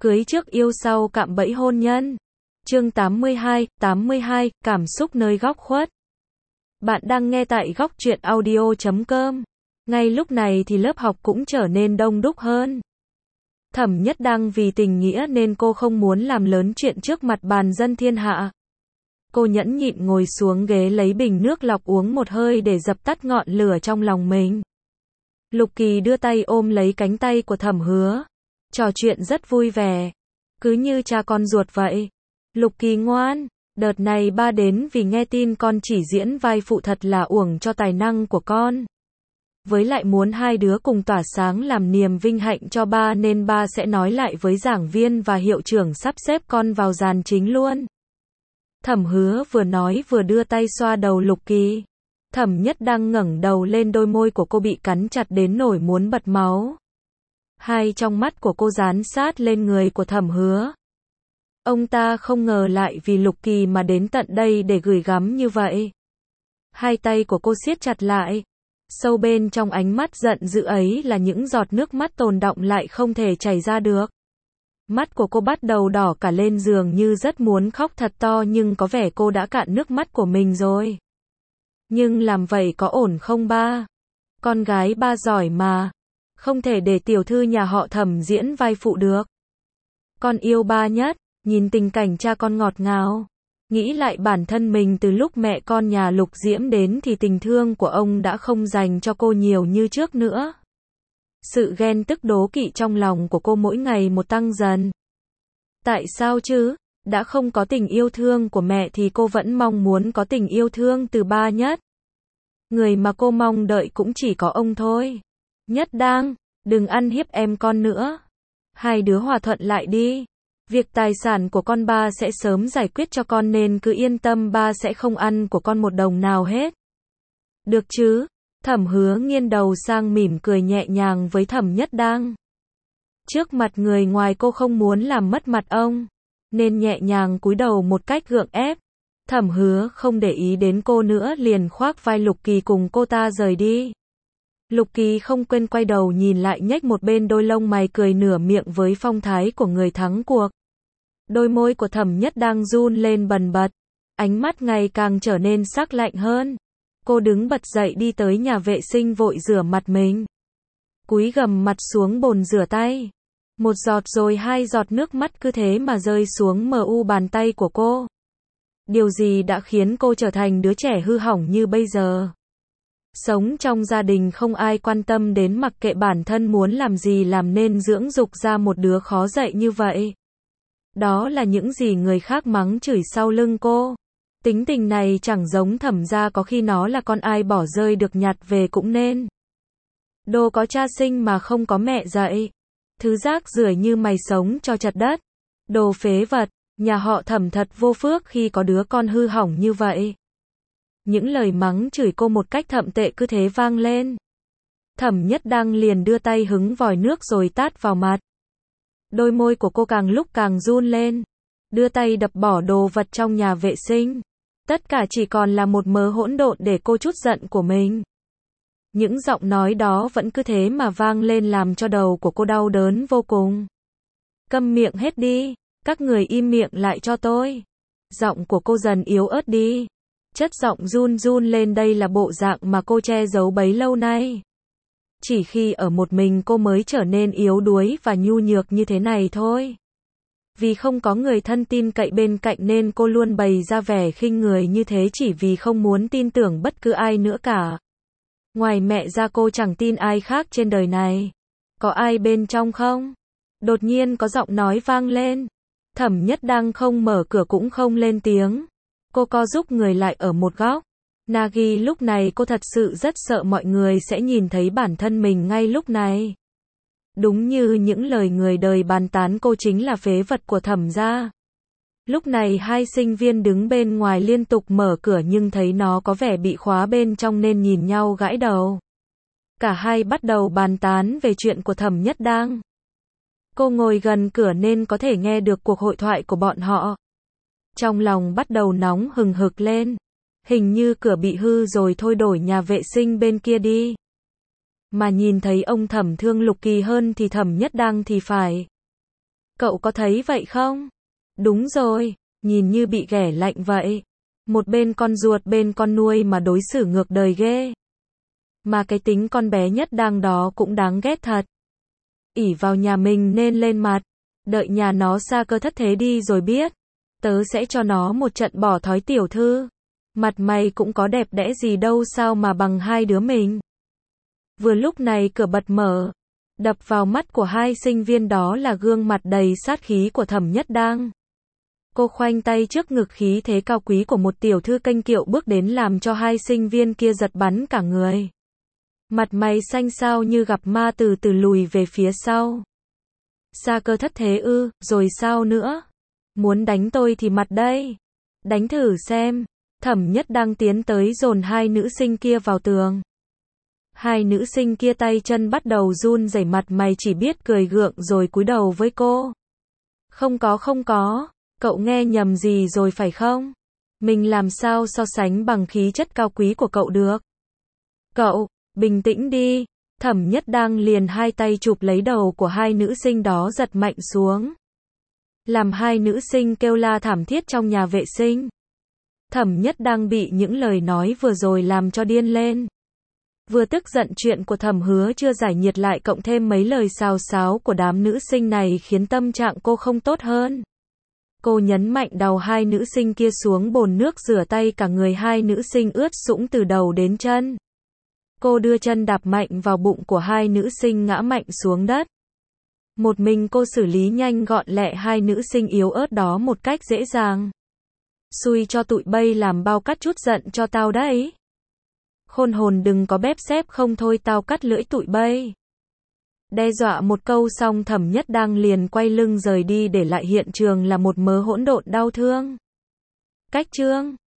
Cưới trước yêu sau cạm bẫy hôn nhân. Chương 82, cảm xúc nơi góc khuất. Bạn đang nghe tại góc truyện audio.com. Ngay lúc này thì lớp học cũng trở nên đông đúc hơn. Thẩm Nhất Đăng vì tình nghĩa nên cô không muốn làm lớn chuyện trước mặt bàn dân thiên hạ. Cô nhẫn nhịn ngồi xuống ghế lấy bình nước lọc uống một hơi để dập tắt ngọn lửa trong lòng mình. Lục Kỳ đưa tay ôm lấy cánh tay của Thẩm Hứa. Trò chuyện rất vui vẻ. Cứ như cha con ruột vậy. Lục Kỳ ngoan, đợt này ba đến vì nghe tin con chỉ diễn vai phụ thật là uổng cho tài năng của con. Với lại muốn hai đứa cùng tỏa sáng làm niềm vinh hạnh cho ba nên ba sẽ nói lại với giảng viên và hiệu trưởng sắp xếp con vào dàn chính luôn. Thẩm Hứa vừa nói vừa đưa tay xoa đầu Lục Kỳ. Thẩm Nhất Đăng ngẩng đầu lên, đôi môi của cô bị cắn chặt đến nỗi muốn bật máu. Hai trong mắt của cô dán sát lên người của Thẩm Hứa. Ông ta không ngờ lại vì Lục Kỳ mà đến tận đây để gửi gắm như vậy. Hai tay của cô siết chặt lại. Sâu bên trong ánh mắt giận dữ ấy là những giọt nước mắt tồn đọng lại không thể chảy ra được. Mắt của cô bắt đầu đỏ cả lên, dường như rất muốn khóc thật to, nhưng có vẻ cô đã cạn nước mắt của mình rồi. Nhưng làm vậy có ổn không ba? Con gái ba giỏi mà. Không thể để tiểu thư nhà họ Thẩm diễn vai phụ được. Con yêu ba nhất. Nhìn tình cảnh cha con ngọt ngào. Nghĩ lại bản thân mình từ lúc mẹ con nhà Lục Diễm đến thì tình thương của ông đã không dành cho cô nhiều như trước nữa. Sự ghen tức đố kỵ trong lòng của cô mỗi ngày một tăng dần. Tại sao chứ? Đã không có tình yêu thương của mẹ thì cô vẫn mong muốn có tình yêu thương từ ba nhất. Người mà cô mong đợi cũng chỉ có ông thôi. Nhất Đăng, đừng ăn hiếp em con nữa. Hai đứa hòa thuận lại đi. Việc tài sản của con ba sẽ sớm giải quyết cho con nên cứ yên tâm, ba sẽ không ăn của con một đồng nào hết. Được chứ? Thẩm Hứa nghiêng đầu sang mỉm cười nhẹ nhàng với Thẩm Nhất Đăng. Trước mặt người ngoài cô không muốn làm mất mặt ông, nên nhẹ nhàng cúi đầu một cách gượng ép. Thẩm Hứa không để ý đến cô nữa, liền khoác vai Lục Kỳ cùng cô ta rời đi. Lục Kỳ không quên quay đầu nhìn lại, nhếch một bên đôi lông mày, cười nửa miệng với phong thái của người thắng cuộc. Đôi môi của Thẩm Nhất Đăng run lên bần bật, ánh mắt ngày càng trở nên sắc lạnh hơn. Cô đứng bật dậy đi tới nhà vệ sinh vội rửa mặt mình. Cúi gằm mặt xuống bồn rửa tay. Một giọt rồi hai giọt nước mắt cứ thế mà rơi xuống mu bàn tay của cô. Điều gì đã khiến cô trở thành đứa trẻ hư hỏng như bây giờ? Sống trong gia đình không ai quan tâm đến, mặc kệ bản thân muốn làm gì làm nên dưỡng dục ra một đứa khó dạy như vậy. Đó là những gì người khác mắng chửi sau lưng cô. Tính tình này chẳng giống Thẩm gia, có khi nó là con ai bỏ rơi được nhặt về cũng nên. Đồ có cha sinh mà không có mẹ dạy. Thứ rác rưởi như mày sống cho chật đất. Đồ phế vật, nhà họ Thẩm thật vô phước khi có đứa con hư hỏng như vậy. Những lời mắng chửi cô một cách thậm tệ cứ thế vang lên. Thẩm Nhất Đăng liền đưa tay hứng vòi nước rồi tát vào mặt. Đôi môi của cô càng lúc càng run lên. Đưa tay đập bỏ đồ vật trong nhà vệ sinh. Tất cả chỉ còn là một mớ hỗn độn để cô trút giận của mình. Những giọng nói đó vẫn cứ thế mà vang lên làm cho đầu của cô đau đớn vô cùng. Câm miệng hết đi, các người im miệng lại cho tôi. Giọng của cô dần yếu ớt đi. Chất giọng run run lên, đây là bộ dạng mà cô che giấu bấy lâu nay. Chỉ khi ở một mình cô mới trở nên yếu đuối và nhu nhược như thế này thôi. Vì không có người thân tin cậy bên cạnh nên cô luôn bày ra vẻ khinh người như thế, chỉ vì không muốn tin tưởng bất cứ ai nữa cả. Ngoài mẹ ra cô chẳng tin ai khác trên đời này. Có ai bên trong không? Đột nhiên có giọng nói vang lên. Thẩm Nhất Đăng không mở cửa cũng không lên tiếng. Cô co giúp người lại ở một góc. Nagi, lúc này cô thật sự rất sợ mọi người sẽ nhìn thấy bản thân mình ngay lúc này. Đúng như những lời người đời bàn tán, cô chính là phế vật của Thẩm gia. Lúc này hai sinh viên đứng bên ngoài liên tục mở cửa nhưng thấy nó có vẻ bị khóa bên trong nên nhìn nhau gãi đầu. Cả hai bắt đầu bàn tán về chuyện của Thẩm Nhất Đăng. Cô ngồi gần cửa nên có thể nghe được cuộc hội thoại của bọn họ. Trong lòng bắt đầu nóng hừng hực lên. Hình như cửa bị hư rồi, thôi đổi nhà vệ sinh bên kia đi. Mà nhìn thấy ông Thẩm thương Lục Kỳ hơn thì Thẩm Nhất Đăng thì phải. Cậu có thấy vậy không? Đúng rồi, nhìn như bị ghẻ lạnh vậy. Một bên con ruột bên con nuôi mà đối xử ngược đời ghê. Mà cái tính con bé nhất đang đó cũng đáng ghét thật. Ỷ vào nhà mình nên lên mặt. Đợi nhà nó xa cơ thất thế đi rồi biết. Tớ sẽ cho nó một trận bỏ thói tiểu thư. Mặt mày cũng có đẹp đẽ gì đâu sao mà bằng hai đứa mình. Vừa lúc này cửa bật mở. Đập vào mắt của hai sinh viên đó là gương mặt đầy sát khí của Thẩm Nhất Đang. Cô khoanh tay trước ngực, khí thế cao quý của một tiểu thư kênh kiệu bước đến làm cho hai sinh viên kia giật bắn cả người. Mặt mày xanh xao như gặp ma, từ từ lùi về phía sau. Xa cơ thất thế ư, rồi sao nữa? Muốn đánh tôi thì mặt đây. Đánh thử xem. Thẩm Nhất Đang tiến tới dồn hai nữ sinh kia vào tường. Hai nữ sinh kia tay chân bắt đầu run rẩy, mặt mày chỉ biết cười gượng rồi cúi đầu với cô. Không có, cậu nghe nhầm gì rồi phải không? Mình làm sao so sánh bằng khí chất cao quý của cậu được? Cậu, bình tĩnh đi. Thẩm Nhất Đang liền hai tay chụp lấy đầu của hai nữ sinh đó giật mạnh xuống. Làm hai nữ sinh kêu la thảm thiết trong nhà vệ sinh. Thẩm Nhất Đang bị những lời nói vừa rồi làm cho điên lên. Vừa tức giận chuyện của Thẩm Hứa chưa giải nhiệt, lại cộng thêm mấy lời xào xáo của đám nữ sinh này khiến tâm trạng cô không tốt hơn. Cô nhấn mạnh đầu hai nữ sinh kia xuống bồn nước rửa tay, cả người hai nữ sinh ướt sũng từ đầu đến chân. Cô đưa chân đạp mạnh vào bụng của hai nữ sinh ngã mạnh xuống đất. Một mình cô xử lý nhanh gọn lẹ hai nữ sinh yếu ớt đó một cách dễ dàng. Xui cho tụi bay làm bao cắt chút giận cho tao đấy. Khôn hồn đừng có bép xép không thôi tao cắt lưỡi tụi bay. Đe dọa một câu xong Thẩm Nhất Đang liền quay lưng rời đi, để lại hiện trường là một mớ hỗn độn đau thương. Cách chương